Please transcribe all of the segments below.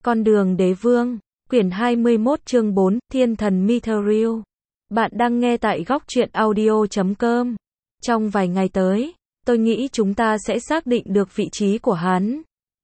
Con đường đế vương, quyển 21 chương 4, Thiên thần Mithril. Bạn đang nghe tại góc truyện audio.com. Trong vài ngày tới, tôi nghĩ chúng ta sẽ xác định được vị trí của hắn.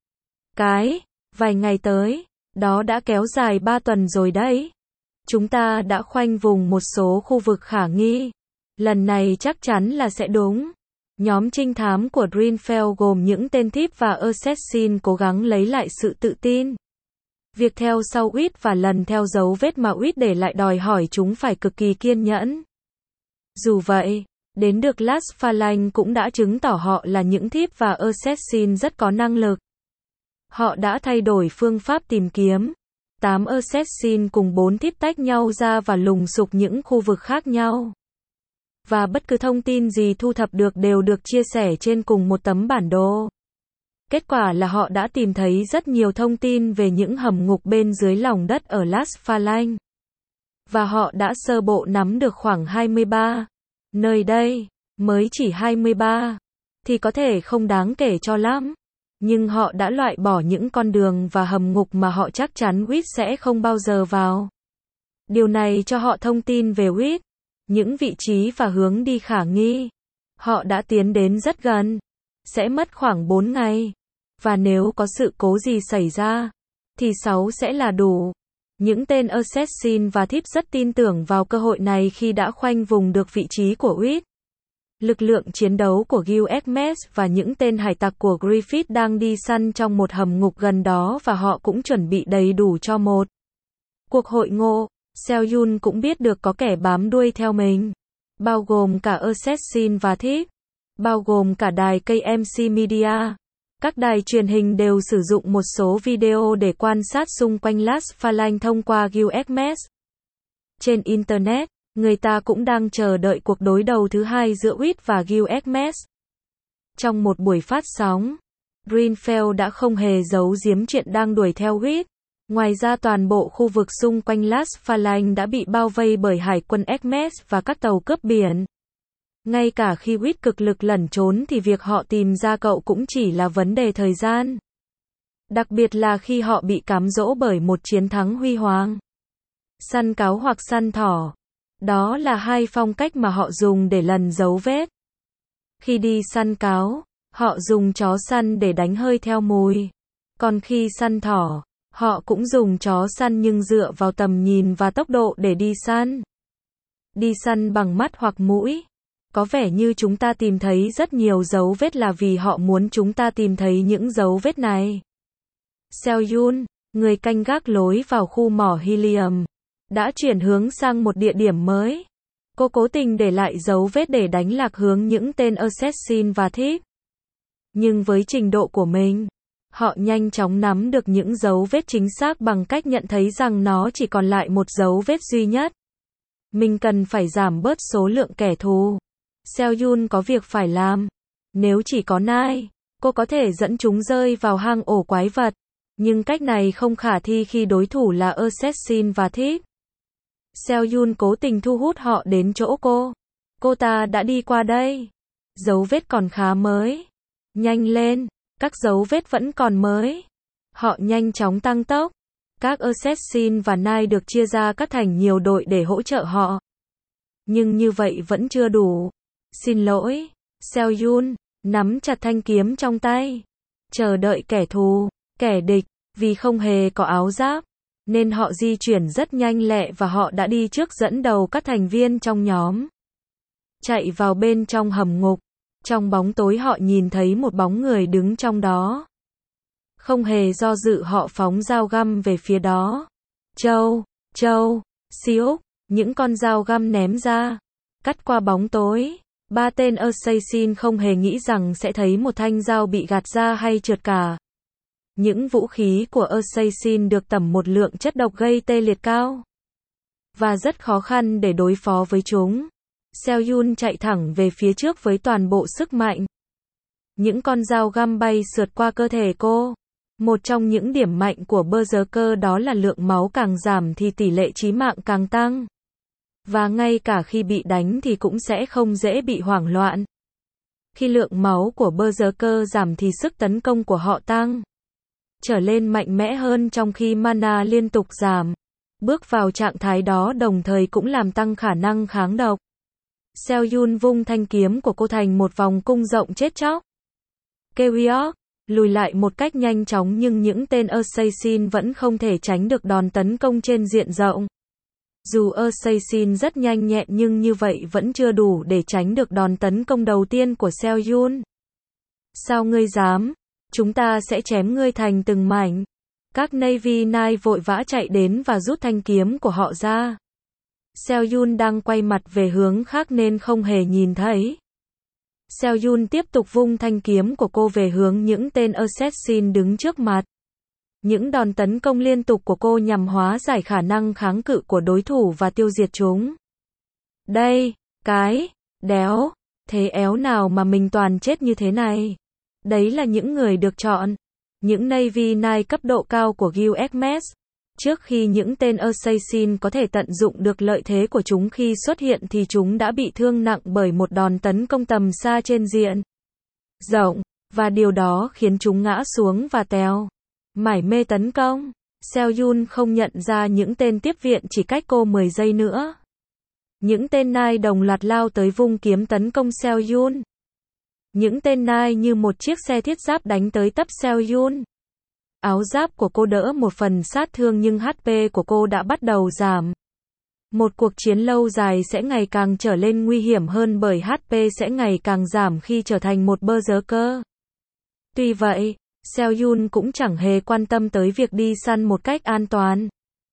Vài ngày tới, đó đã kéo dài 3 tuần rồi đấy. Chúng ta đã khoanh vùng một số khu vực khả nghi. Lần này chắc chắn là sẽ đúng. Nhóm trinh thám của Greenfell gồm những tên thief và assassin cố gắng lấy lại sự tự tin. Việc theo sau Uýt và lần theo dấu vết mà Uýt để lại đòi hỏi chúng phải cực kỳ kiên nhẫn. Dù vậy, đến được Las Phalanx cũng đã chứng tỏ họ là những thief và assassin rất có năng lực. Họ đã thay đổi phương pháp tìm kiếm. 8 assassin cùng 4 thief tách nhau ra và lùng sục những khu vực khác nhau. Và bất cứ thông tin gì thu thập được đều được chia sẻ trên cùng một tấm bản đồ. Kết quả là họ đã tìm thấy rất nhiều thông tin về những hầm ngục bên dưới lòng đất ở Las Phalanx. Và họ đã sơ bộ nắm được khoảng 23. Nơi đây, mới chỉ 23. Thì có thể không đáng kể cho lắm. Nhưng họ đã loại bỏ những con đường và hầm ngục mà họ chắc chắn Uýt sẽ không bao giờ vào. Điều này cho họ thông tin về Uýt, những vị trí và hướng đi khả nghi. Họ đã tiến đến rất gần. Sẽ mất khoảng 4 ngày. Và nếu có sự cố gì xảy ra, thì 6 sẽ là đủ. Những tên assassin và thief rất tin tưởng vào cơ hội này khi đã khoanh vùng được vị trí của Uýt. Lực lượng chiến đấu của Gilgamesh và những tên hải tặc của Griffith đang đi săn trong một hầm ngục gần đó và họ cũng chuẩn bị đầy đủ cho một cuộc hội ngộ. Seo-yun cũng biết được có kẻ bám đuôi theo mình, bao gồm cả assassin và thief, bao gồm cả đài KMC Media. Các đài truyền hình đều sử dụng một số video để quan sát xung quanh Las Phalanx thông qua Gilgamesh. Trên Internet, người ta cũng đang chờ đợi cuộc đối đầu thứ hai giữa Uýt và Gilgamesh. Trong một buổi phát sóng, Greenfell đã không hề giấu giếm chuyện đang đuổi theo Uýt. Ngoài ra toàn bộ khu vực xung quanh Las Phalanx đã bị bao vây bởi hải quân Hermes và các tàu cướp biển. Ngay cả khi Uýt cực lực lẩn trốn thì việc họ tìm ra cậu cũng chỉ là vấn đề thời gian. Đặc biệt là khi họ bị cám dỗ bởi một chiến thắng huy hoàng. Săn cáo hoặc săn thỏ. Đó là hai phong cách mà họ dùng để lần dấu vết. Khi đi săn cáo, họ dùng chó săn để đánh hơi theo mùi. Còn khi săn thỏ, họ cũng dùng chó săn nhưng dựa vào tầm nhìn và tốc độ để đi săn. Đi săn bằng mắt hoặc mũi. Có vẻ như chúng ta tìm thấy rất nhiều dấu vết là vì họ muốn chúng ta tìm thấy những dấu vết này. Seo-yun, người canh gác lối vào khu mỏ helium, đã chuyển hướng sang một địa điểm mới. Cô cố tình để lại dấu vết để đánh lạc hướng những tên assassin và thief. Nhưng với trình độ của mình, họ nhanh chóng nắm được những dấu vết chính xác bằng cách nhận thấy rằng nó chỉ còn lại một dấu vết duy nhất. Mình cần phải giảm bớt số lượng kẻ thù. Seo-yun có việc phải làm. Nếu chỉ có Nai, cô có thể dẫn chúng rơi vào hang ổ quái vật. Nhưng cách này không khả thi khi đối thủ là assassin và thief. Seo-yun cố tình thu hút họ đến chỗ cô. Cô ta đã đi qua đây. Dấu vết còn khá mới. Nhanh lên, các dấu vết vẫn còn mới. Họ nhanh chóng tăng tốc. Các assassin và Nai được chia ra cắt thành nhiều đội để hỗ trợ họ. Nhưng như vậy vẫn chưa đủ. Xin lỗi, Seo-yun, nắm chặt thanh kiếm trong tay. Chờ đợi kẻ thù, kẻ địch, vì không hề có áo giáp. Nên họ di chuyển rất nhanh lẹ và họ đã đi trước dẫn đầu các thành viên trong nhóm. Chạy vào bên trong hầm ngục. Trong bóng tối họ nhìn thấy một bóng người đứng trong đó. Không hề do dự họ phóng dao găm về phía đó. Siêu, những con dao găm ném ra. Cắt qua bóng tối. 3 tên assassin không hề nghĩ rằng sẽ thấy một thanh dao bị gạt ra hay trượt cả. Những vũ khí của assassin được tẩm một lượng chất độc gây tê liệt cao. Và rất khó khăn để đối phó với chúng. Seo-yun chạy thẳng về phía trước với toàn bộ sức mạnh. Những con dao găm bay sượt qua cơ thể cô. Một trong những điểm mạnh của Berserker đó là lượng máu càng giảm thì tỷ lệ chí mạng càng tăng. Và ngay cả khi bị đánh thì cũng sẽ không dễ bị hoảng loạn. Khi lượng máu của Berserker giảm thì sức tấn công của họ tăng. trở lên mạnh mẽ hơn trong khi mana liên tục giảm. Bước vào trạng thái đó đồng thời cũng làm tăng khả năng kháng độc. Seo-yun vung thanh kiếm của cô thành một vòng cung rộng chết chóc. Kewiok lùi lại một cách nhanh chóng nhưng những tên Assassin vẫn không thể tránh được đòn tấn công trên diện rộng. Dù Assassin rất nhanh nhẹn nhưng như vậy vẫn chưa đủ để tránh được đòn tấn công đầu tiên của Seo-yun. Sao ngươi dám? Chúng ta sẽ chém ngươi thành từng mảnh. Các Navy Knight vội vã chạy đến và rút thanh kiếm của họ ra. Seo-yun đang quay mặt về hướng khác nên không hề nhìn thấy. Seo-yun tiếp tục vung thanh kiếm của cô về hướng những tên assassin đứng trước mặt. Những đòn tấn công liên tục của cô nhằm hóa giải khả năng kháng cự của đối thủ và tiêu diệt chúng. Đây, cái, đéo, thế éo nào mà mình toàn chết như thế này. Đấy là những người được chọn. Những Navy Knight cấp độ cao của Guild. Trước khi những tên Assassin có thể tận dụng được lợi thế của chúng khi xuất hiện thì chúng đã bị thương nặng bởi một đòn tấn công tầm xa trên diện rộng, và điều đó khiến chúng ngã xuống và tèo. Mải mê tấn công. Seo-yun không nhận ra những tên tiếp viện chỉ cách cô 10 giây nữa. Những tên Knight đồng loạt lao tới vung kiếm tấn công Seo-yun. Những tên Knight như một chiếc xe thiết giáp đánh tới tấp Seo-yun. Áo giáp của cô đỡ một phần sát thương nhưng HP của cô đã bắt đầu giảm. Một cuộc chiến lâu dài sẽ ngày càng trở lên nguy hiểm hơn bởi HP sẽ ngày càng giảm khi trở thành một berserker. Tuy vậy, Seo-yun cũng chẳng hề quan tâm tới việc đi săn một cách an toàn.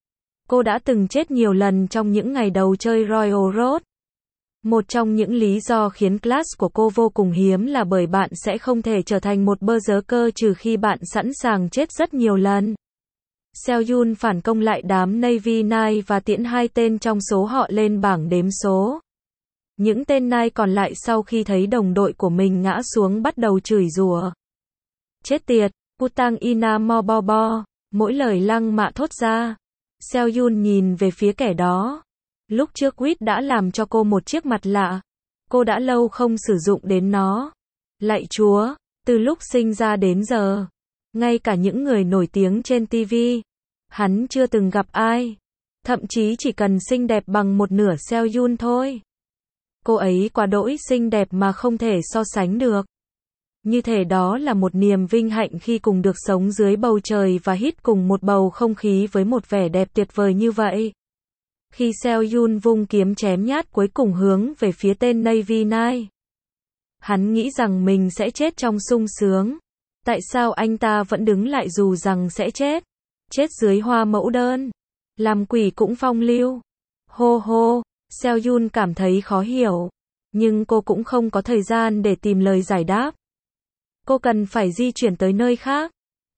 Cô đã từng chết nhiều lần trong những ngày đầu chơi Royal Road. Một trong những lý do khiến class của cô vô cùng hiếm là bởi bạn sẽ không thể trở thành một berserker trừ khi bạn sẵn sàng chết rất nhiều lần. Seo-yun phản công lại đám Navy Knight và tiễn hai tên trong số họ lên bảng đếm số. Những tên Knight còn lại sau khi thấy đồng đội của mình ngã xuống bắt đầu chửi rủa. Chết tiệt, putang ina mo bo bo, mỗi lời lăng mạ thốt ra. Seo-yun nhìn về phía kẻ đó. Lúc trước Quýt đã làm cho cô một chiếc mặt lạ. Cô đã lâu không sử dụng đến nó. Lạy Chúa, từ lúc sinh ra đến giờ, ngay cả những người nổi tiếng trên TV, hắn chưa từng gặp ai. Thậm chí chỉ cần xinh đẹp bằng một nửa Seo-yun thôi. Cô ấy quá đỗi xinh đẹp mà không thể so sánh được. Như thể đó là một niềm vinh hạnh khi cùng được sống dưới bầu trời và hít cùng một bầu không khí với một vẻ đẹp tuyệt vời như vậy. Khi Seo-yun vung kiếm chém nhát cuối cùng hướng về phía tên Navy Knight, hắn nghĩ rằng mình sẽ chết trong sung sướng. Tại sao anh ta vẫn đứng lại dù rằng sẽ chết? Chết dưới hoa mẫu đơn. Làm quỷ cũng phong lưu. Hô hô, Seo-yun cảm thấy khó hiểu. Nhưng cô cũng không có thời gian để tìm lời giải đáp. Cô cần phải di chuyển tới nơi khác.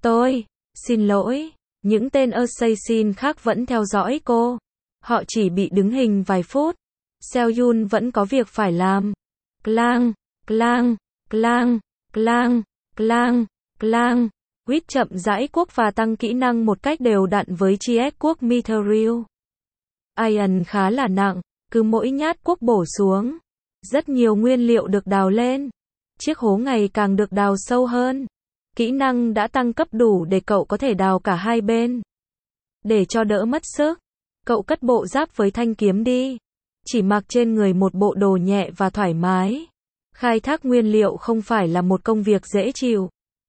Xin lỗi. Những tên assassin khác vẫn theo dõi cô. Họ chỉ bị đứng hình vài phút. Seo-yun vẫn có việc phải làm. Clang, clang, clang, clang, clang, clang. Quýt chậm rãi cuốc và tăng kỹ năng một cách đều đặn với chiếc cuốc Mithril. Iron khá là nặng, cứ mỗi nhát cuốc bổ xuống. Rất nhiều nguyên liệu được đào lên. Chiếc hố ngày càng được đào sâu hơn. Kỹ năng đã tăng cấp đủ để cậu có thể đào cả hai bên. Để cho đỡ mất sức, cậu cất bộ giáp với thanh kiếm đi. Chỉ mặc trên người một bộ đồ nhẹ và thoải mái. Khai thác nguyên liệu không phải là một công việc dễ chịu.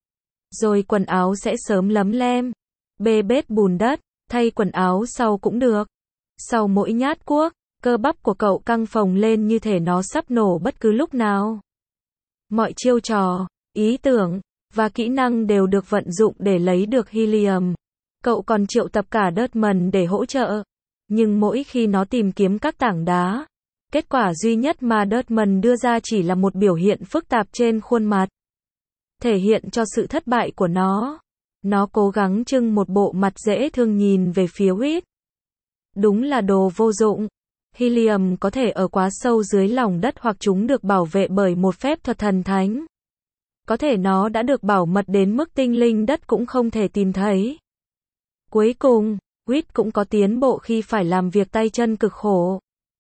Rồi quần áo sẽ sớm lấm lem. Bê bết bùn đất, thay quần áo sau cũng được. Sau mỗi nhát cuốc, cơ bắp của cậu căng phồng lên như thể nó sắp nổ bất cứ lúc nào. Mọi chiêu trò, ý tưởng và kỹ năng đều được vận dụng để lấy được helium. Cậu còn triệu tập cả Desmond để hỗ trợ. Nhưng mỗi khi nó tìm kiếm các tảng đá, kết quả duy nhất mà Desmond đưa ra chỉ là một biểu hiện phức tạp trên khuôn mặt. Thể hiện cho sự thất bại của nó. Nó cố gắng trưng một bộ mặt dễ thương nhìn về phía Quýt. Đúng là đồ vô dụng. Helium có thể ở quá sâu dưới lòng đất hoặc chúng được bảo vệ bởi một phép thuật thần thánh. Có thể nó đã được bảo mật đến mức tinh linh đất cũng không thể tìm thấy. Cuối cùng, Quýt cũng có tiến bộ khi phải làm việc tay chân cực khổ.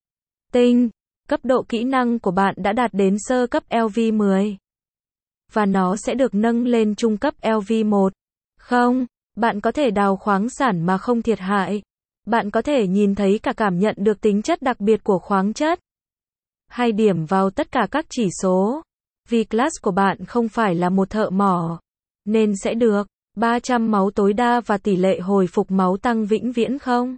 Cấp độ kỹ năng của bạn đã đạt đến sơ cấp LV10. Và nó sẽ được nâng lên trung cấp LV1. Không, Bạn có thể đào khoáng sản mà không thiệt hại. Bạn có thể nhìn thấy cả cảm nhận được tính chất đặc biệt của khoáng chất. Hay điểm vào tất cả các chỉ số. Vì class của bạn không phải là một thợ mỏ, nên sẽ được 300 máu tối đa và tỷ lệ hồi phục máu tăng vĩnh viễn không?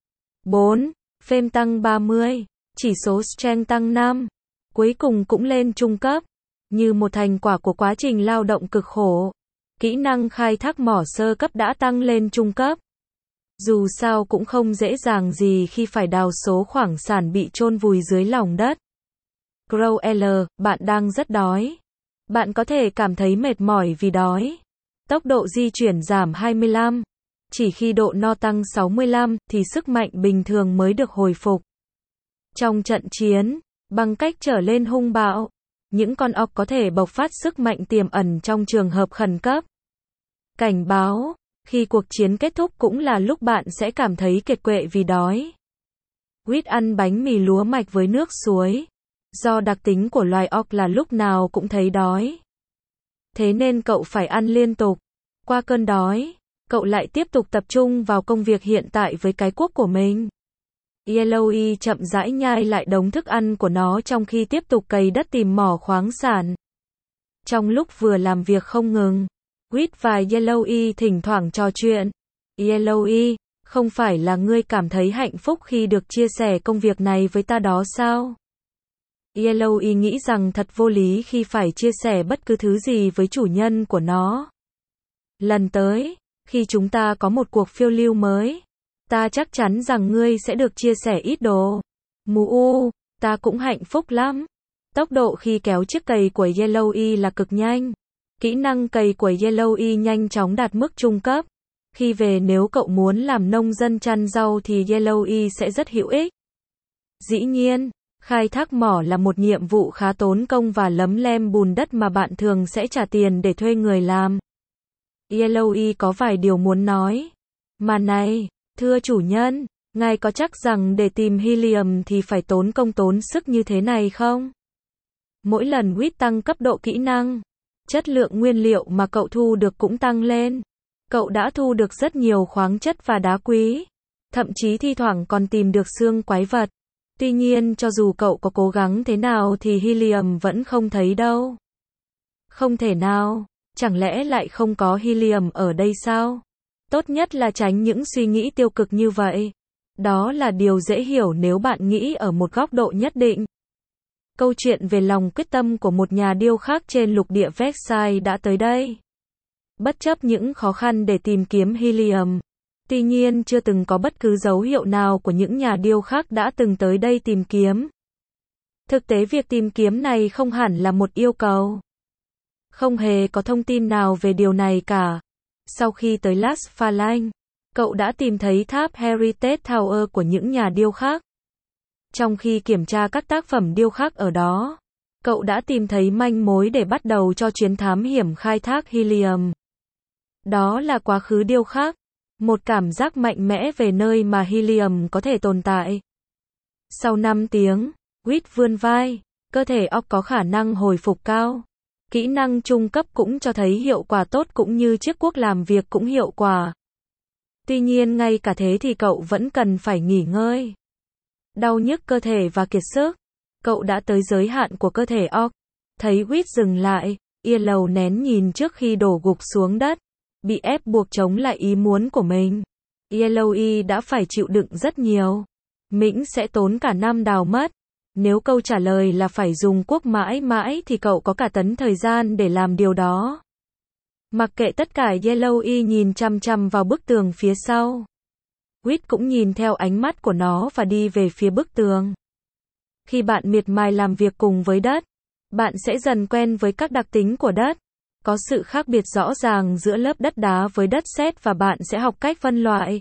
4. Fame tăng 30. Chỉ số Strength tăng 5. Cuối cùng cũng lên trung cấp. Như một thành quả của quá trình lao động cực khổ. Kỹ năng khai thác mỏ sơ cấp đã tăng lên trung cấp. Dù sao cũng không dễ dàng gì khi phải đào số khoáng sản bị chôn vùi dưới lòng đất. Grow L, bạn đang rất đói. Bạn có thể cảm thấy mệt mỏi vì đói. Tốc độ di chuyển giảm 25. Chỉ khi độ no tăng 65 thì sức mạnh bình thường mới được hồi phục. Trong trận chiến, bằng cách trở lên hung bạo, những con ọc có thể bộc phát sức mạnh tiềm ẩn trong trường hợp khẩn cấp. Cảnh báo, khi cuộc chiến kết thúc cũng là lúc bạn sẽ cảm thấy kiệt quệ vì đói. Quýt ăn bánh mì lúa mạch với nước suối. Do đặc tính của loài ọc là lúc nào cũng thấy đói. Thế nên cậu phải ăn liên tục. Qua cơn đói, cậu lại tiếp tục tập trung vào công việc hiện tại với cái cuốc của mình. Yellowy chậm rãi nhai lại đống thức ăn của nó trong khi tiếp tục cày đất tìm mỏ khoáng sản. Trong lúc vừa làm việc không ngừng, Quýt và Yellowy thỉnh thoảng trò chuyện. Yellowy, không phải là ngươi cảm thấy hạnh phúc khi được chia sẻ công việc này với ta đó sao? Yellowy nghĩ rằng thật vô lý khi phải chia sẻ bất cứ thứ gì với chủ nhân của nó. Lần tới, khi chúng ta có một cuộc phiêu lưu mới, ta chắc chắn rằng ngươi sẽ được chia sẻ ít đồ. Mù, ta cũng hạnh phúc lắm. Tốc độ khi kéo chiếc cày của Yellowy là cực nhanh. Kỹ năng cày của Yellowy nhanh chóng đạt mức trung cấp. Khi về nếu cậu muốn làm nông dân chăn rau thì Yellowy sẽ rất hữu ích. Dĩ nhiên, khai thác mỏ là một nhiệm vụ khá tốn công và lấm lem bùn đất mà bạn thường sẽ trả tiền để thuê người làm. Yellowy có vài điều muốn nói. Mà này, thưa chủ nhân, ngài có chắc rằng để tìm helium thì phải tốn công tốn sức như thế này không? Mỗi lần Quýt tăng cấp độ kỹ năng, chất lượng nguyên liệu mà cậu thu được cũng tăng lên. Cậu đã thu được rất nhiều khoáng chất và đá quý. Thậm chí thi thoảng còn tìm được xương quái vật. Tuy nhiên cho dù cậu có cố gắng thế nào thì helium vẫn không thấy đâu. Không thể nào, chẳng lẽ lại không có helium ở đây sao? Tốt nhất là tránh những suy nghĩ tiêu cực như vậy. Đó là điều dễ hiểu nếu bạn nghĩ ở một góc độ nhất định. Câu chuyện về lòng quyết tâm của một nhà điêu khắc trên lục địa Vexai đã tới đây. Bất chấp những khó khăn để tìm kiếm helium, tuy nhiên chưa từng có bất cứ dấu hiệu nào của những nhà điêu khắc đã từng tới đây tìm kiếm. Thực tế việc tìm kiếm này không hẳn là một yêu cầu. Không hề có thông tin nào về điều này cả. Sau khi tới Las Phalanx, cậu đã tìm thấy tháp Heritage Tower của những nhà điêu khắc. Trong khi kiểm tra các tác phẩm điêu khắc ở đó, cậu đã tìm thấy manh mối để bắt đầu cho chuyến thám hiểm khai thác helium. Đó là quá khứ điêu khắc, một cảm giác mạnh mẽ về nơi mà helium có thể tồn tại. Sau 5 tiếng, Quýt vươn vai, cơ thể óc có khả năng hồi phục cao. Kỹ năng trung cấp cũng cho thấy hiệu quả tốt cũng như chiếc cuốc làm việc cũng hiệu quả. Tuy nhiên ngay cả thế thì cậu vẫn cần phải nghỉ ngơi. Đau nhức cơ thể và kiệt sức. Cậu đã tới giới hạn của cơ thể óc. Thấy Quýt dừng lại, Yellow nén nhìn trước khi đổ gục xuống đất. Bị ép buộc chống lại ý muốn của mình. Yellowy đã phải chịu đựng rất nhiều. Mình sẽ tốn cả năm đào mất. Nếu câu trả lời là phải dùng cuốc mãi mãi thì cậu có cả tấn thời gian để làm điều đó. Mặc kệ tất cả, Yellowy nhìn chăm chăm vào bức tường phía sau. Quýt cũng nhìn theo ánh mắt của nó và đi về phía bức tường. Khi bạn miệt mài làm việc cùng với đất, bạn sẽ dần quen với các đặc tính của đất. Có sự khác biệt rõ ràng giữa lớp đất đá với đất sét và bạn sẽ học cách phân loại.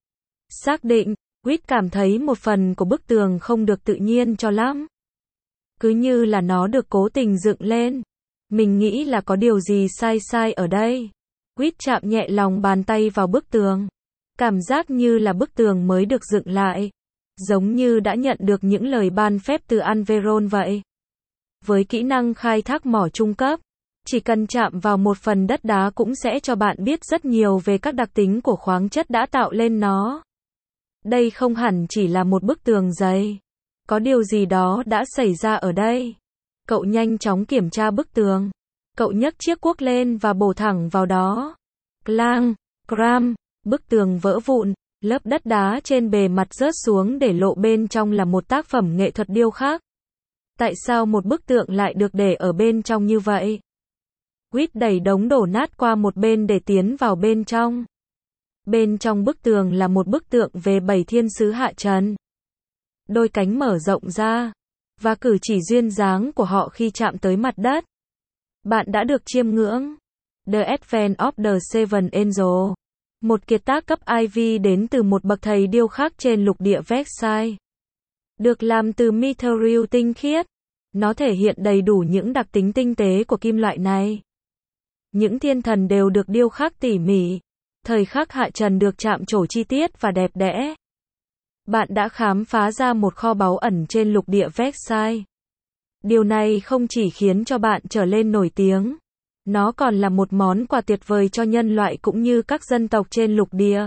Xác định, Quýt cảm thấy một phần của bức tường không được tự nhiên cho lắm. Cứ như là nó được cố tình dựng lên. Mình nghĩ là có điều gì sai sai ở đây. Quýt chạm nhẹ lòng bàn tay vào bức tường. Cảm giác như là bức tường mới được dựng lại. Giống như đã nhận được những lời ban phép từ Anveron vậy. Với kỹ năng khai thác mỏ trung cấp, Chỉ cần chạm vào một phần đất đá cũng sẽ cho bạn biết rất nhiều về các đặc tính của khoáng chất đã tạo lên nó. Đây không hẳn chỉ là một bức tường dày. Có điều gì đó đã xảy ra ở đây. Cậu nhanh chóng kiểm tra bức tường. Cậu nhấc chiếc cuốc lên và bổ thẳng vào đó. Clang, cram, bức tường vỡ vụn, lớp đất đá trên bề mặt rớt xuống để lộ bên trong là một tác phẩm nghệ thuật điêu khắc. Tại sao một bức tượng lại được để ở bên trong như vậy? Whit đẩy đống đổ nát qua một bên để tiến vào bên trong. Bên trong bức tường là một bức tượng về 7 thiên sứ hạ trần. Đôi cánh mở rộng ra, và cử chỉ duyên dáng của họ khi chạm tới mặt đất. Bạn đã được chiêm ngưỡng The Advent of the Seven Angels, một kiệt tác cấp Ivy đến từ một bậc thầy điêu khắc trên lục địa Versailles. Được làm từ mithril tinh khiết, nó thể hiện đầy đủ những đặc tính tinh tế của kim loại này. Những thiên thần đều được điêu khắc tỉ mỉ. Thời khắc hạ trần được chạm trổ chi tiết và đẹp đẽ. Bạn đã khám phá ra một kho báu ẩn trên lục địa Versailles. Điều này không chỉ khiến cho bạn trở lên nổi tiếng, nó còn là một món quà tuyệt vời cho nhân loại cũng như các dân tộc trên lục địa.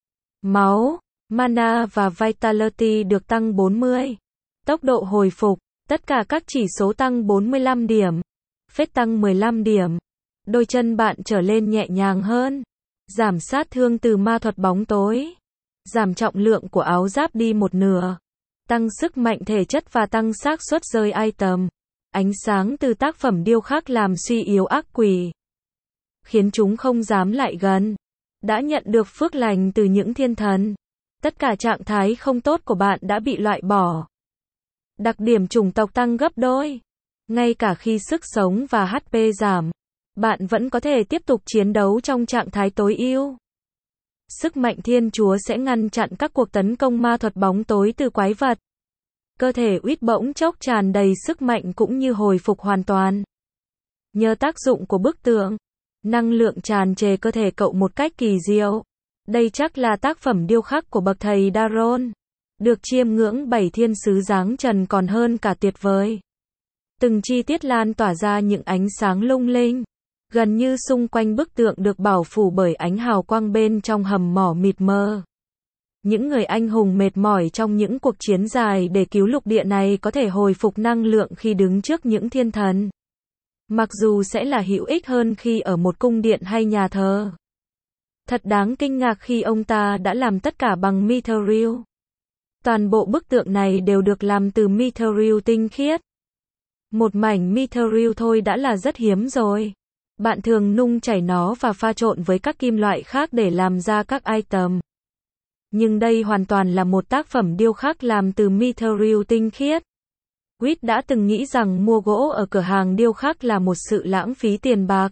Máu, mana và vitality được tăng 40. Tốc độ hồi phục, tất cả các chỉ số tăng 45 điểm. Phết tăng 15 điểm. Đôi chân bạn trở lên nhẹ nhàng hơn. Giảm sát thương từ ma thuật bóng tối. Giảm trọng lượng của áo giáp đi một nửa. Tăng sức mạnh thể chất và tăng xác suất rơi item. Ánh sáng từ tác phẩm điêu khắc làm suy yếu ác quỷ, khiến chúng không dám lại gần. Đã nhận được phước lành từ những thiên thần. Tất cả trạng thái không tốt của bạn đã bị loại bỏ. Đặc điểm chủng tộc tăng gấp đôi. Ngay cả khi sức sống và HP giảm, bạn vẫn có thể tiếp tục chiến đấu trong trạng thái tối ưu. Sức mạnh thiên chúa sẽ ngăn chặn các cuộc tấn công ma thuật bóng tối từ quái vật. Cơ thể Whit bỗng chốc tràn đầy sức mạnh cũng như hồi phục hoàn toàn. Nhờ tác dụng của bức tượng, năng lượng tràn trề cơ thể cậu một cách kỳ diệu. Đây chắc là tác phẩm điêu khắc của bậc thầy Daron. Được chiêm ngưỡng 7 thiên sứ dáng trần còn hơn cả tuyệt vời. Từng chi tiết lan tỏa ra những ánh sáng lung linh. Gần như xung quanh bức tượng được bảo phủ bởi ánh hào quang bên trong hầm mỏ mịt mờ. Những người anh hùng mệt mỏi trong những cuộc chiến dài để cứu lục địa này có thể hồi phục năng lượng khi đứng trước những thiên thần. Mặc dù sẽ là hữu ích hơn khi ở một cung điện hay nhà thờ. Thật đáng kinh ngạc khi ông ta đã làm tất cả bằng mithril. Toàn bộ bức tượng này đều được làm từ mithril tinh khiết. Một mảnh mithril thôi đã là rất hiếm rồi. Bạn thường nung chảy nó và pha trộn với các kim loại khác để làm ra các item. Nhưng đây hoàn toàn là một tác phẩm điêu khắc làm từ mithril tinh khiết. Whit đã từng nghĩ rằng mua gỗ ở cửa hàng điêu khắc là một sự lãng phí tiền bạc.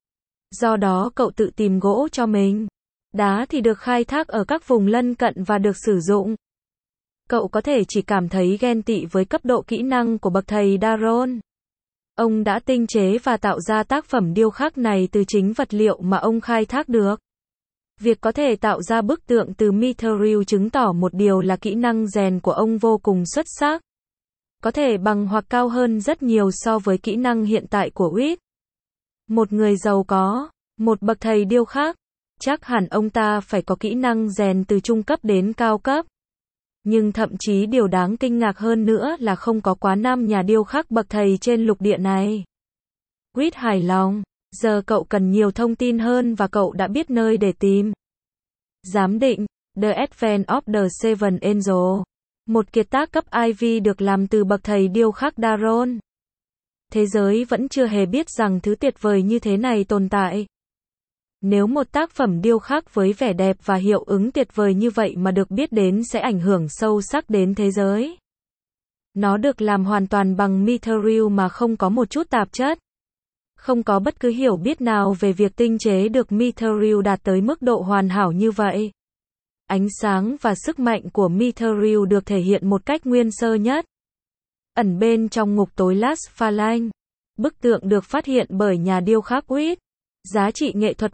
Do đó cậu tự tìm gỗ cho mình. Đá thì được khai thác ở các vùng lân cận và được sử dụng. Cậu có thể chỉ cảm thấy ghen tị với cấp độ kỹ năng của bậc thầy Daron. Ông đã tinh chế và tạo ra tác phẩm điêu khắc này từ chính vật liệu mà ông khai thác được. Việc có thể tạo ra bức tượng từ mithril chứng tỏ một điều là kỹ năng rèn của ông vô cùng xuất sắc. Có thể bằng hoặc cao hơn rất nhiều so với kỹ năng hiện tại của Whit. Một người giàu có, một bậc thầy điêu khắc, chắc hẳn ông ta phải có kỹ năng rèn từ trung cấp đến cao cấp. Nhưng thậm chí điều đáng kinh ngạc hơn nữa là không có quá 5 nhà điêu khắc bậc thầy trên lục địa này. Whit hài lòng, giờ cậu cần nhiều thông tin hơn và cậu đã biết nơi để tìm. Giám định, The Advent of the Seven Angels, một kiệt tác cấp Ivy được làm từ bậc thầy điêu khắc Daron. Thế giới vẫn chưa hề biết rằng thứ tuyệt vời như thế này tồn tại. Nếu một tác phẩm điêu khắc với vẻ đẹp và hiệu ứng tuyệt vời như vậy mà được biết đến sẽ ảnh hưởng sâu sắc đến thế giới. Nó được làm hoàn toàn bằng mithril mà không có một chút tạp chất. Không có bất cứ hiểu biết nào về việc tinh chế được mithril đạt tới mức độ hoàn hảo như vậy. Ánh sáng và sức mạnh của mithril được thể hiện một cách nguyên sơ nhất. Ẩn bên trong ngục tối Las Phalanx. Bức tượng được phát hiện bởi nhà điêu khắc Whit. Giá trị nghệ thuật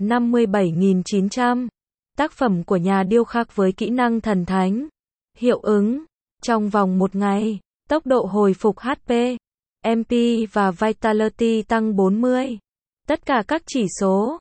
57.900. Tác phẩm của nhà điêu khắc với kỹ năng thần thánh. Hiệu ứng. Trong vòng một ngày, tốc độ hồi phục HP, MP và Vitality tăng 40. Tất cả các chỉ số.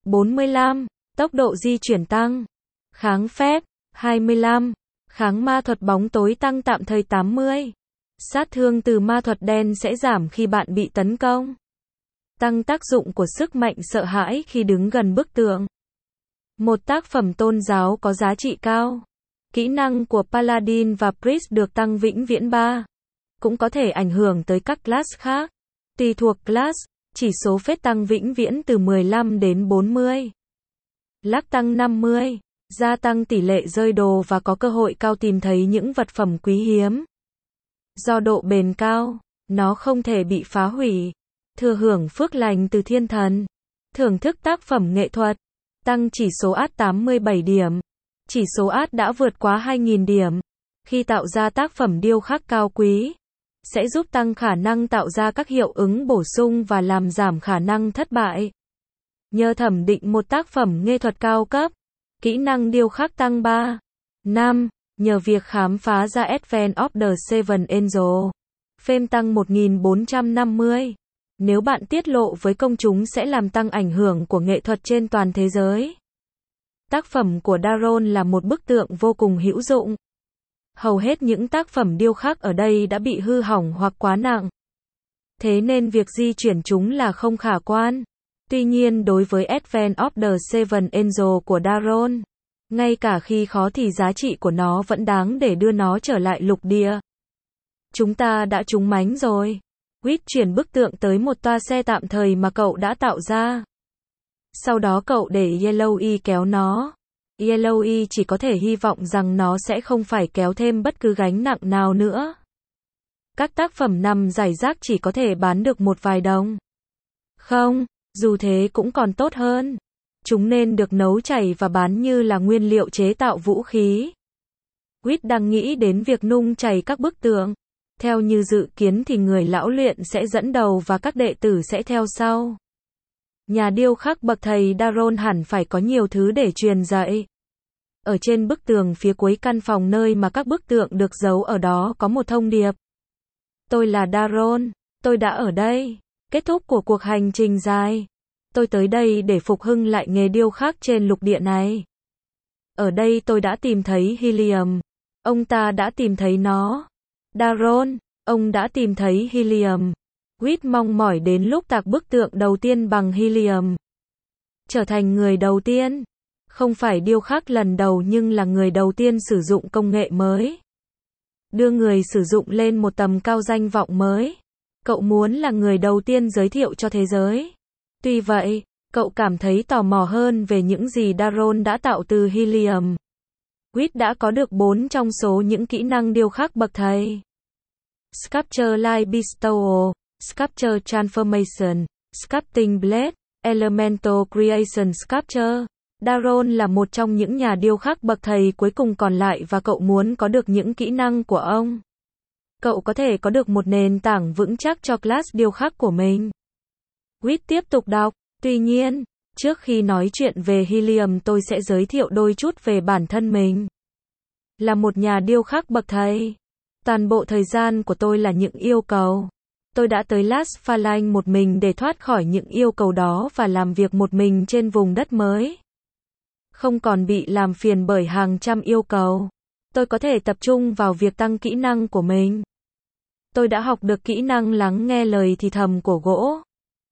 45. Tốc độ di chuyển tăng. Kháng phép. 25. Kháng ma thuật bóng tối tăng tạm thời 80. Sát thương từ ma thuật đen sẽ giảm khi bạn bị tấn công. Tăng tác dụng của sức mạnh sợ hãi khi đứng gần bức tượng. Một tác phẩm tôn giáo có giá trị cao. Kỹ năng của Paladin và Priest được tăng vĩnh viễn 3. Cũng có thể ảnh hưởng tới các class khác. Tùy thuộc class, chỉ số phép tăng vĩnh viễn từ 15 đến 40. Luck tăng 50. Gia tăng tỷ lệ rơi đồ và có cơ hội cao tìm thấy những vật phẩm quý hiếm. Do độ bền cao, nó không thể bị phá hủy. Thừa hưởng phước lành từ thiên thần. Thưởng thức tác phẩm nghệ thuật. Tăng chỉ số art 87 điểm. Chỉ số art đã vượt quá 2.000 điểm. Khi tạo ra tác phẩm điêu khắc cao quý, sẽ giúp tăng khả năng tạo ra các hiệu ứng bổ sung và làm giảm khả năng thất bại. Nhờ thẩm định một tác phẩm nghệ thuật cao cấp, kỹ năng điêu khắc tăng 3. 5. Nhờ việc khám phá ra Advent of the Seven Angels, phêm tăng 1450. Nếu bạn tiết lộ với công chúng sẽ làm tăng ảnh hưởng của nghệ thuật trên toàn thế giới. Tác phẩm của Daron là một bức tượng vô cùng hữu dụng. Hầu hết những tác phẩm điêu khắc ở đây đã bị hư hỏng hoặc quá nặng. Thế nên việc di chuyển chúng là không khả quan. Tuy nhiên đối với Advent of the Seven Angels của Daron, ngay cả khi khó thì giá trị của nó vẫn đáng để đưa nó trở lại lục địa. Chúng ta đã trúng mánh rồi. Quýt chuyển bức tượng tới một toa xe tạm thời mà cậu đã tạo ra. Sau đó cậu để Yellowy kéo nó. Yellowy chỉ có thể hy vọng rằng nó sẽ không phải kéo thêm bất cứ gánh nặng nào nữa. Các tác phẩm nằm rải rác chỉ có thể bán được một vài đồng. Không, dù thế cũng còn tốt hơn. Chúng nên được nấu chảy và bán như là nguyên liệu chế tạo vũ khí. Quýt đang nghĩ đến việc nung chảy các bức tượng. Theo như dự kiến thì người lão luyện sẽ dẫn đầu và các đệ tử sẽ theo sau. Nhà điêu khắc bậc thầy Daron hẳn phải có nhiều thứ để truyền dạy. Ở trên bức tường phía cuối căn phòng nơi mà các bức tượng được giấu ở đó có một thông điệp. Tôi là Daron, tôi đã ở đây. Kết thúc của cuộc hành trình dài. Tôi tới đây để phục hưng lại nghề điêu khắc trên lục địa này. Ở đây tôi đã tìm thấy helium. Ông ta đã tìm thấy nó. Daron, ông đã tìm thấy helium. Quýt mong mỏi đến lúc tạc bức tượng đầu tiên bằng helium. Trở thành người đầu tiên. Không phải điêu khắc lần đầu nhưng là người đầu tiên sử dụng công nghệ mới. Đưa người sử dụng lên một tầm cao danh vọng mới. Cậu muốn là người đầu tiên giới thiệu cho thế giới. Tuy vậy, cậu cảm thấy tò mò hơn về những gì Daron đã tạo từ helium. Quýt đã có được 4 trong số những kỹ năng điêu khắc bậc thầy. Sculpture Light Bestowal, Sculpture Transformation, Sculpting Blade, Elemental Creation Sculpture. Daron là một trong những nhà điêu khắc bậc thầy cuối cùng còn lại và cậu muốn có được những kỹ năng của ông. Cậu có thể có được một nền tảng vững chắc cho class điêu khắc của mình. Quýt tiếp tục đọc. Tuy nhiên, trước khi nói chuyện về helium tôi sẽ giới thiệu đôi chút về bản thân mình. Là một nhà điêu khắc bậc thầy. Toàn bộ thời gian của tôi là những yêu cầu. Tôi đã tới Las Phalanx một mình để thoát khỏi những yêu cầu đó và làm việc một mình trên vùng đất mới. Không còn bị làm phiền bởi hàng trăm yêu cầu. Tôi có thể tập trung vào việc tăng kỹ năng của mình. Tôi đã học được kỹ năng lắng nghe lời thì thầm của gỗ,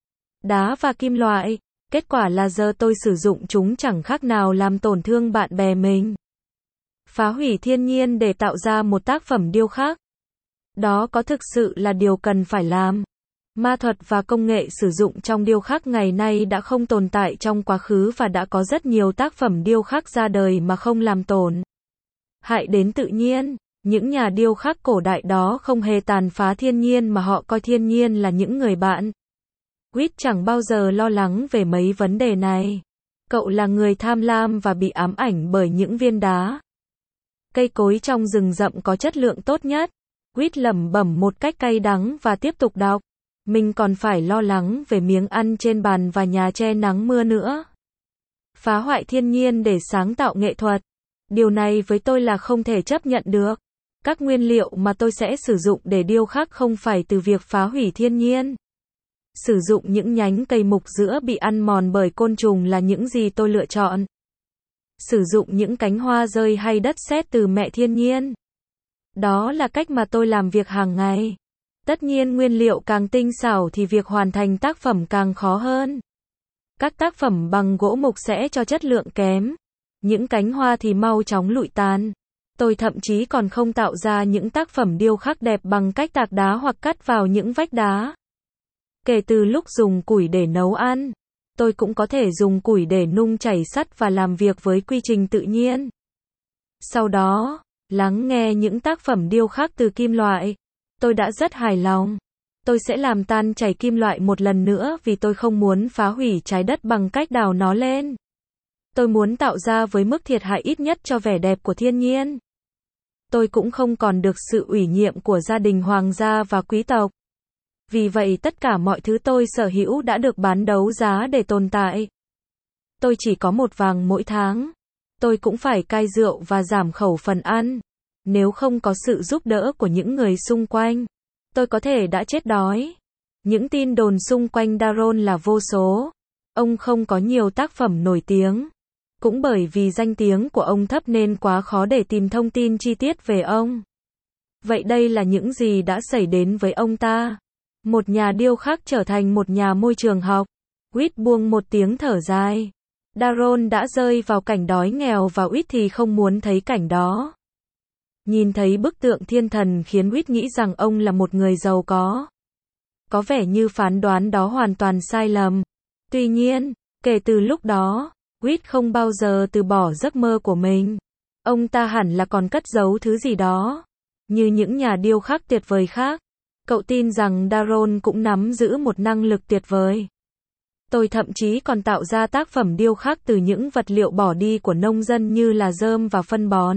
đá và kim loại. Kết quả là giờ tôi sử dụng chúng chẳng khác nào làm tổn thương bạn bè mình. Phá hủy thiên nhiên để tạo ra một tác phẩm điêu khắc. Đó có thực sự là điều cần phải làm. Ma thuật và công nghệ sử dụng trong điêu khắc ngày nay đã không tồn tại trong quá khứ và đã có rất nhiều tác phẩm điêu khắc ra đời mà không làm tổn hại đến tự nhiên. Những nhà điêu khắc cổ đại đó không hề tàn phá thiên nhiên mà họ coi thiên nhiên là những người bạn. Quýt chẳng bao giờ lo lắng về mấy vấn đề này. Cậu là người tham lam và bị ám ảnh bởi những viên đá. Cây cối trong rừng rậm có chất lượng tốt nhất. Quýt lẩm bẩm một cách cay đắng và tiếp tục đọc. Mình còn phải lo lắng về miếng ăn trên bàn và nhà che nắng mưa nữa. Phá hoại thiên nhiên để sáng tạo nghệ thuật. Điều này với tôi là không thể chấp nhận được. Các nguyên liệu mà tôi sẽ sử dụng để điêu khắc không phải từ việc phá hủy thiên nhiên. Sử dụng những nhánh cây mục giữa bị ăn mòn bởi côn trùng là những gì tôi lựa chọn. Sử dụng những cánh hoa rơi hay đất sét từ mẹ thiên nhiên. Đó là cách mà tôi làm việc hàng ngày. Tất nhiên nguyên liệu càng tinh xảo thì việc hoàn thành tác phẩm càng khó hơn. Các tác phẩm bằng gỗ mục sẽ cho chất lượng kém. Những cánh hoa thì mau chóng lụi tàn. Tôi thậm chí còn không tạo ra những tác phẩm điêu khắc đẹp bằng cách tạc đá hoặc cắt vào những vách đá. Kể từ lúc dùng củi để nấu ăn, tôi cũng có thể dùng củi để nung chảy sắt và làm việc với quy trình tự nhiên. Sau đó, lắng nghe những tác phẩm điêu khắc từ kim loại. Tôi đã rất hài lòng. Tôi sẽ làm tan chảy kim loại một lần nữa vì tôi không muốn phá hủy trái đất bằng cách đào nó lên. Tôi muốn tạo ra với mức thiệt hại ít nhất cho vẻ đẹp của thiên nhiên. Tôi cũng không còn được sự ủy nhiệm của gia đình hoàng gia và quý tộc. Vì vậy tất cả mọi thứ tôi sở hữu đã được bán đấu giá để tồn tại. Tôi chỉ có một vàng mỗi tháng. Tôi cũng phải cai rượu và giảm khẩu phần ăn. Nếu không có sự giúp đỡ của những người xung quanh, tôi có thể đã chết đói. Những tin đồn xung quanh Daron là vô số. Ông không có nhiều tác phẩm nổi tiếng. Cũng bởi vì danh tiếng của ông thấp nên quá khó để tìm thông tin chi tiết về ông. Vậy đây là những gì đã xảy đến với ông ta. Một nhà điêu khắc trở thành một nhà môi trường học. Whit buông một tiếng thở dài. Daron đã rơi vào cảnh đói nghèo và Whit thì không muốn thấy cảnh đó. Nhìn thấy bức tượng thiên thần khiến Whit nghĩ rằng ông là một người giàu có. Có vẻ như phán đoán đó hoàn toàn sai lầm. Tuy nhiên, kể từ lúc đó, Whit không bao giờ từ bỏ giấc mơ của mình. Ông ta hẳn là còn cất giấu thứ gì đó. Như những nhà điêu khắc tuyệt vời khác, cậu tin rằng Daron cũng nắm giữ một năng lực tuyệt vời. Tôi thậm chí còn tạo ra tác phẩm điêu khắc từ những vật liệu bỏ đi của nông dân như là rơm và phân bón.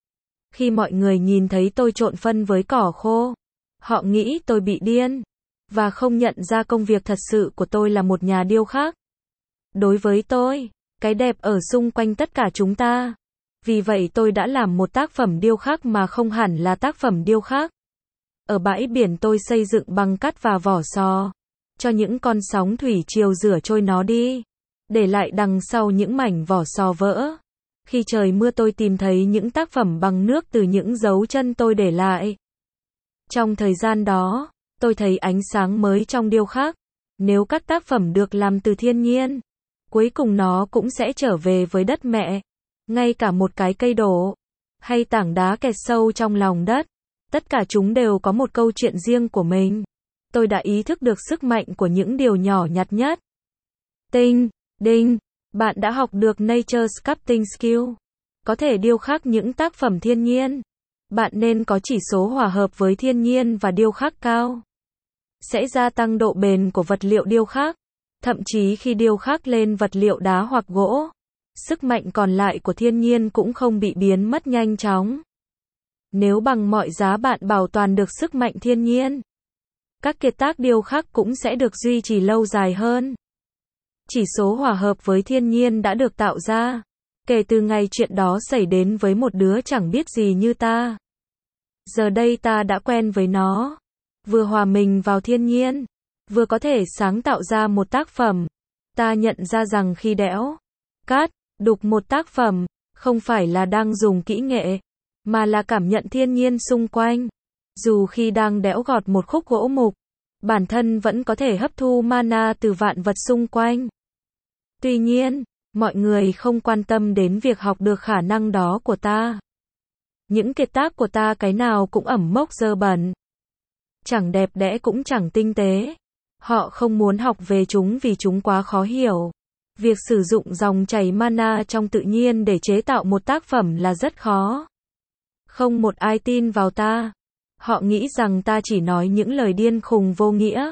Khi mọi người nhìn thấy tôi trộn phân với cỏ khô, họ nghĩ tôi bị điên, và không nhận ra công việc thật sự của tôi là một nhà điêu khắc. Đối với tôi, cái đẹp ở xung quanh tất cả chúng ta. Vì vậy tôi đã làm một tác phẩm điêu khắc mà không hẳn là tác phẩm điêu khắc. Ở bãi biển tôi xây dựng bằng cát và vỏ sò, cho những con sóng thủy triều rửa trôi nó đi, để lại đằng sau những mảnh vỏ sò vỡ. Khi trời mưa tôi tìm thấy những tác phẩm bằng nước từ những dấu chân tôi để lại. Trong thời gian đó, tôi thấy ánh sáng mới trong điêu khắc. Nếu các tác phẩm được làm từ thiên nhiên, cuối cùng nó cũng sẽ trở về với đất mẹ. Ngay cả một cái cây đổ, hay tảng đá kẹt sâu trong lòng đất, tất cả chúng đều có một câu chuyện riêng của mình. Tôi đã ý thức được sức mạnh của những điều nhỏ nhặt nhất. Tinh, đinh, bạn đã học được Nature Sculpting Skill. Có thể điêu khắc những tác phẩm thiên nhiên. Bạn nên có chỉ số hòa hợp với thiên nhiên và điêu khắc cao. Sẽ gia tăng độ bền của vật liệu điêu khắc. Thậm chí khi điêu khắc lên vật liệu đá hoặc gỗ, sức mạnh còn lại của thiên nhiên cũng không bị biến mất nhanh chóng. Nếu bằng mọi giá bạn bảo toàn được sức mạnh thiên nhiên, các kiệt tác điêu khắc cũng sẽ được duy trì lâu dài hơn. Chỉ số hòa hợp với thiên nhiên đã được tạo ra, kể từ ngày chuyện đó xảy đến với một đứa chẳng biết gì như ta. Giờ đây ta đã quen với nó, vừa hòa mình vào thiên nhiên, vừa có thể sáng tạo ra một tác phẩm. Ta nhận ra rằng khi đẽo, cắt, đục một tác phẩm, không phải là đang dùng kỹ nghệ, mà là cảm nhận thiên nhiên xung quanh. Dù khi đang đẽo gọt một khúc gỗ mục, bản thân vẫn có thể hấp thu mana từ vạn vật xung quanh. Tuy nhiên, mọi người không quan tâm đến việc học được khả năng đó của ta. Những kiệt tác của ta cái nào cũng ẩm mốc dơ bẩn. Chẳng đẹp đẽ cũng chẳng tinh tế. Họ không muốn học về chúng vì chúng quá khó hiểu. Việc sử dụng dòng chảy mana trong tự nhiên để chế tạo một tác phẩm là rất khó. Không một ai tin vào ta. Họ nghĩ rằng ta chỉ nói những lời điên khùng vô nghĩa.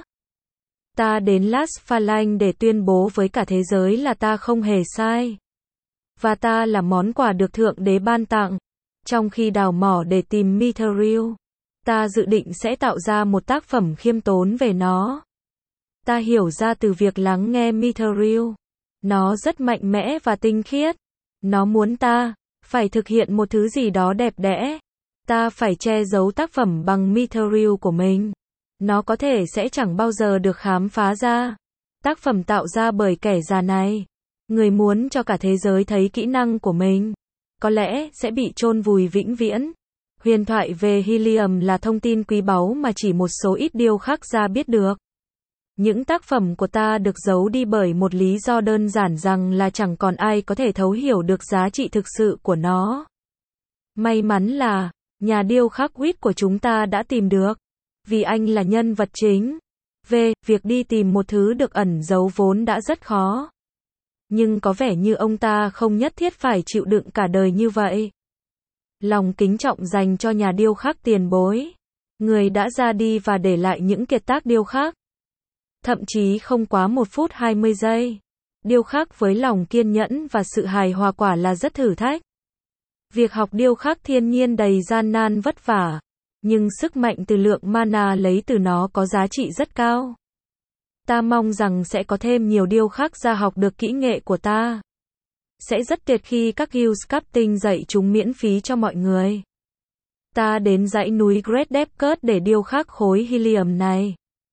Ta đến Las Phalanx để tuyên bố với cả thế giới là ta không hề sai. Và ta là món quà được Thượng Đế ban tặng. Trong khi đào mỏ để tìm Mithril, ta dự định sẽ tạo ra một tác phẩm khiêm tốn về nó. Ta hiểu ra từ việc lắng nghe Mithril. Nó rất mạnh mẽ và tinh khiết. Nó muốn ta phải thực hiện một thứ gì đó đẹp đẽ. Ta phải che giấu tác phẩm bằng Mithril của mình. Nó có thể sẽ chẳng bao giờ được khám phá ra. Tác phẩm tạo ra bởi kẻ già này, người muốn cho cả thế giới thấy kỹ năng của mình, có lẽ sẽ bị chôn vùi vĩnh viễn. Huyền thoại về helium là thông tin quý báu mà chỉ một số ít điêu khắc gia biết được. Những tác phẩm của ta được giấu đi bởi một lý do đơn giản rằng là chẳng còn ai có thể thấu hiểu được giá trị thực sự của nó. May mắn là, nhà điêu khắc Whit của chúng ta đã tìm được, vì anh là nhân vật chính. Việc đi tìm một thứ được ẩn giấu vốn đã rất khó. Nhưng có vẻ như ông ta không nhất thiết phải chịu đựng cả đời như vậy. Lòng kính trọng dành cho nhà điêu khắc tiền bối, người đã ra đi và để lại những kiệt tác điêu khắc. Thậm chí không quá 1 phút 20 giây. Điêu khắc với lòng kiên nhẫn và sự hài hòa quả là rất thử thách. Việc học điêu khắc thiên nhiên đầy gian nan vất vả, nhưng sức mạnh từ lượng mana lấy từ nó có giá trị rất cao. Ta mong rằng sẽ có thêm nhiều điêu khắc gia học được kỹ nghệ của ta. Sẽ rất tuyệt khi các guild sculpting dạy chúng miễn phí cho mọi người. Ta đến dãy núi Great Depths để điêu khắc khối helium này.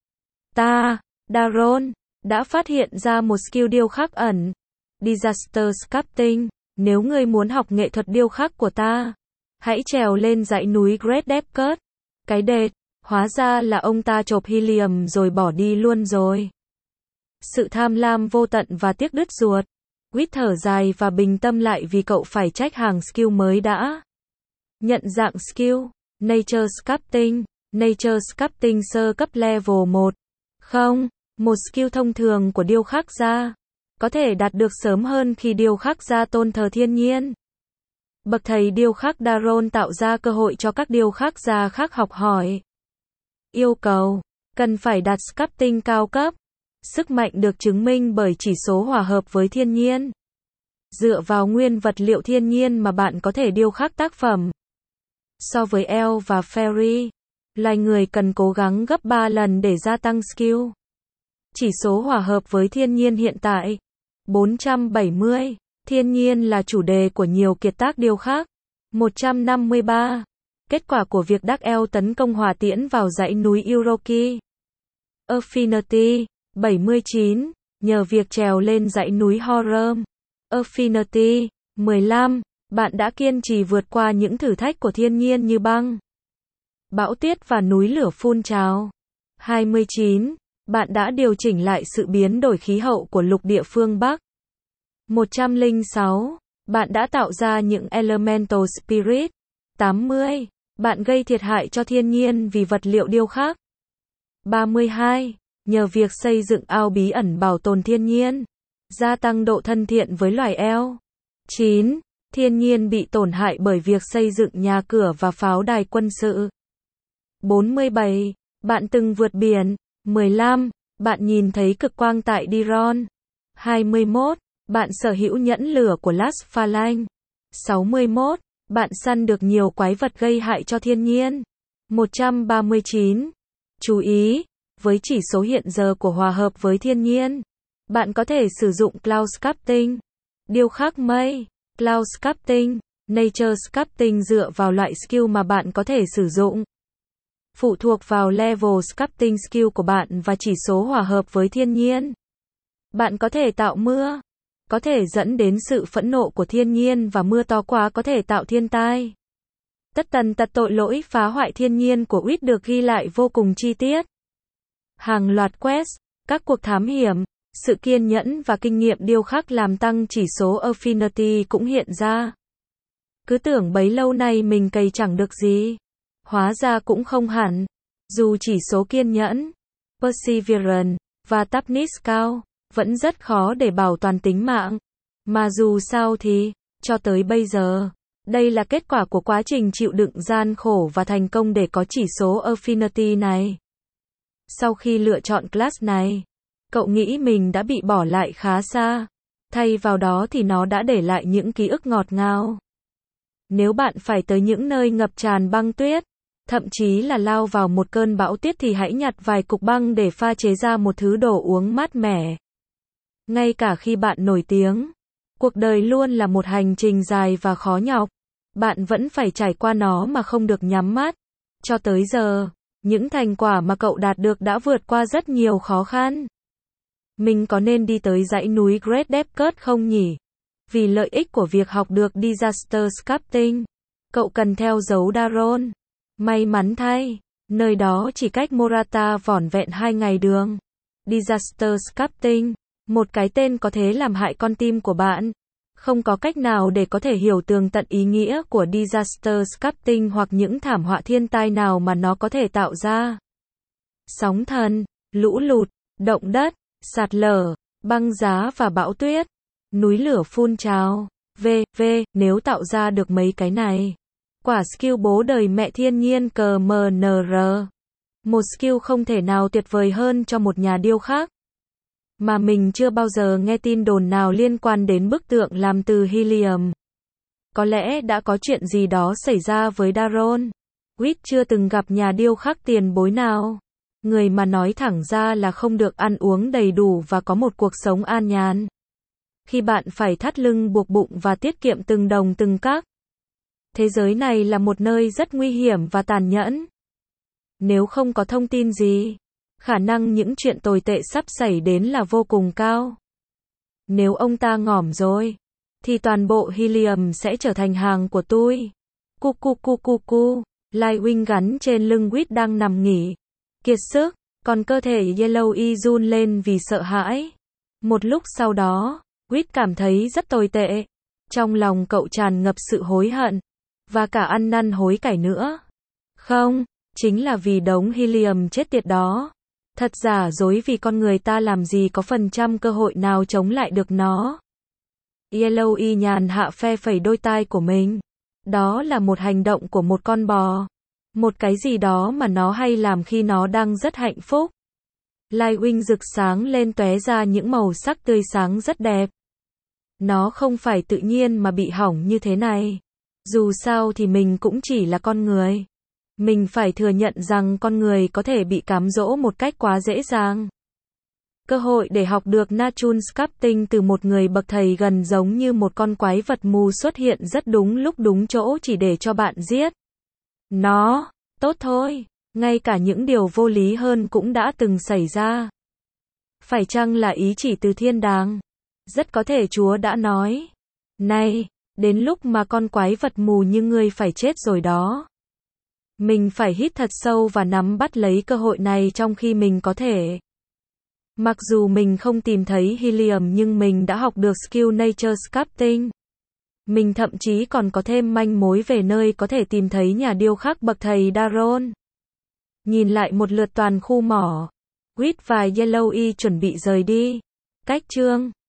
Daron, đã phát hiện ra một skill điêu khắc ẩn. Disaster Sculpting. Nếu ngươi muốn học nghệ thuật điêu khắc của ta, hãy trèo lên dãy núi Great Depths. Cái đệt, hóa ra là ông ta chộp helium rồi bỏ đi luôn rồi. Sự tham lam vô tận và tiếc đứt ruột. Whit thở dài và bình tâm lại vì cậu phải trách hàng skill mới đã. Nhận dạng skill, Nature Sculpting. Nature Sculpting sơ cấp level 1. Không, một skill thông thường của điêu khắc gia. Có thể đạt được sớm hơn khi điêu khắc gia tôn thờ thiên nhiên. Bậc thầy điêu khắc Daron tạo ra cơ hội cho các điêu khắc gia khác học hỏi. Yêu cầu, cần phải đạt sculpting cao cấp. Sức mạnh được chứng minh bởi chỉ số hòa hợp với thiên nhiên. Dựa vào nguyên vật liệu thiên nhiên mà bạn có thể điêu khắc tác phẩm. So với elf và fairy, loài người cần cố gắng gấp 3 lần để gia tăng skill. Chỉ số hòa hợp với thiên nhiên hiện tại 470. Thiên nhiên là chủ đề của nhiều kiệt tác điêu khắc. 153. Kết quả của việc Dark Elf tấn công hỏa tiễn vào dãy núi Uroki. Affinity 79. Nhờ việc trèo lên dãy núi Horum. Affinity 15. Bạn đã kiên trì vượt qua những thử thách của thiên nhiên như băng, bão tuyết và núi lửa phun trào. 29. Bạn đã điều chỉnh lại sự biến đổi khí hậu của lục địa phương Bắc. 106. Bạn đã tạo ra những Elemental Spirit. 80. Bạn gây thiệt hại cho thiên nhiên vì vật liệu điêu khắc. 32. Nhờ việc xây dựng ao bí ẩn bảo tồn thiên nhiên, gia tăng độ thân thiện với loài eo. 9. Thiên nhiên bị tổn hại bởi việc xây dựng nhà cửa và pháo đài quân sự. 47. Bạn từng vượt biển. 15. Bạn nhìn thấy cực quang tại Diron. 21. Bạn sở hữu nhẫn lửa của Last Phalanx. 61. Bạn săn được nhiều quái vật gây hại cho thiên nhiên. 139. Chú ý, với chỉ số hiện giờ của hòa hợp với thiên nhiên, bạn có thể sử dụng Cloud Sculpting, điêu khắc mây, Cloud Sculpting, Nature Sculpting dựa vào loại skill mà bạn có thể sử dụng. Phụ thuộc vào level sculpting skill của bạn và chỉ số hòa hợp với thiên nhiên. Bạn có thể tạo mưa, có thể dẫn đến sự phẫn nộ của thiên nhiên và mưa to quá có thể tạo thiên tai. Tất tần tật tội lỗi phá hoại thiên nhiên của Whit được ghi lại vô cùng chi tiết. Hàng loạt quest, các cuộc thám hiểm, sự kiên nhẫn và kinh nghiệm điêu khắc làm tăng chỉ số affinity cũng hiện ra. Cứ tưởng bấy lâu nay mình cày chẳng được gì. Hóa ra cũng không hẳn. Dù chỉ số kiên nhẫn, perseverance và toughness cao, vẫn rất khó để bảo toàn tính mạng. Mà dù sao thì, cho tới bây giờ, đây là kết quả của quá trình chịu đựng gian khổ và thành công để có chỉ số affinity này. Sau khi lựa chọn class này, cậu nghĩ mình đã bị bỏ lại khá xa. Thay vào đó thì nó đã để lại những ký ức ngọt ngào. Nếu bạn phải tới những nơi ngập tràn băng tuyết, thậm chí là lao vào một cơn bão tuyết thì hãy nhặt vài cục băng để pha chế ra một thứ đồ uống mát mẻ. Ngay cả khi bạn nổi tiếng, cuộc đời luôn là một hành trình dài và khó nhọc. Bạn vẫn phải trải qua nó mà không được nhắm mắt. Cho tới giờ, Những thành quả mà cậu đạt được đã vượt qua rất nhiều khó khăn. Mình có nên đi tới dãy núi Great Depths không nhỉ? Vì lợi ích của việc học được disaster scripting, cậu cần theo dấu Daron. May mắn thay, nơi đó chỉ cách Morata vỏn vẹn 2 ngày đường. Disaster scripting, một cái tên có thể làm hại con tim của bạn. Không có cách nào để có thể hiểu tường tận ý nghĩa của disaster scripting hoặc những thảm họa thiên tai nào mà nó có thể tạo ra. Sóng thần, lũ lụt, động đất, sạt lở, băng giá và bão tuyết, núi lửa phun trào, nếu tạo ra được mấy cái này. Quả skill bố đời mẹ thiên nhiên CMNR. Một skill không thể nào tuyệt vời hơn cho một nhà điêu khắc. Mà mình chưa bao giờ nghe tin đồn nào liên quan đến bức tượng làm từ helium. Có lẽ đã có chuyện gì đó xảy ra với Daron. Quýt chưa từng gặp nhà điêu khắc tiền bối nào. Người mà nói thẳng ra là không được ăn uống đầy đủ và có một cuộc sống an nhàn. Khi bạn phải thắt lưng buộc bụng và tiết kiệm từng đồng từng cắc. Thế giới này là một nơi rất nguy hiểm và tàn nhẫn. Nếu không có thông tin gì, khả năng những chuyện tồi tệ sắp xảy đến là vô cùng cao. Nếu ông ta ngỏm rồi, thì toàn bộ helium sẽ trở thành hàng của tôi. Lightwing gắn trên lưng Quýt đang nằm nghỉ. Kiệt sức, còn cơ thể Yellow run lên vì sợ hãi. Một lúc sau đó, Quýt cảm thấy rất tồi tệ. Trong lòng cậu tràn ngập sự hối hận. Và cả ăn năn hối cải nữa. Không, chính là vì đống helium chết tiệt đó. Thật giả dối vì con người ta làm gì có phần trăm cơ hội nào chống lại được nó. Yellow nhàn hạ phe phẩy đôi tai của mình. Đó là một hành động của một con bò. Một cái gì đó mà nó hay làm khi nó đang rất hạnh phúc. Lightwing rực sáng lên tóe ra những màu sắc tươi sáng rất đẹp. Nó không phải tự nhiên mà bị hỏng như thế này. Dù sao thì mình cũng chỉ là con người. Mình phải thừa nhận rằng con người có thể bị cám dỗ một cách quá dễ dàng. Cơ hội để học được Natural Sculpting từ một người bậc thầy gần giống như một con quái vật mù xuất hiện rất đúng lúc đúng chỗ chỉ để cho bạn giết nó. Tốt thôi, ngay cả những điều vô lý hơn cũng đã từng xảy ra. Phải chăng là ý chỉ từ thiên đàng? Rất có thể Chúa đã nói, này, đến lúc mà con quái vật mù như ngươi phải chết rồi đó. Mình phải hít thật sâu và nắm bắt lấy cơ hội này trong khi mình có thể. Mặc dù mình không tìm thấy helium nhưng mình đã học được skill nature sculpting. Mình thậm chí còn có thêm manh mối về nơi có thể tìm thấy nhà điêu khắc bậc thầy Daron. Nhìn lại một lượt toàn khu mỏ, Quýt và Yellow chuẩn bị rời đi. Cách chương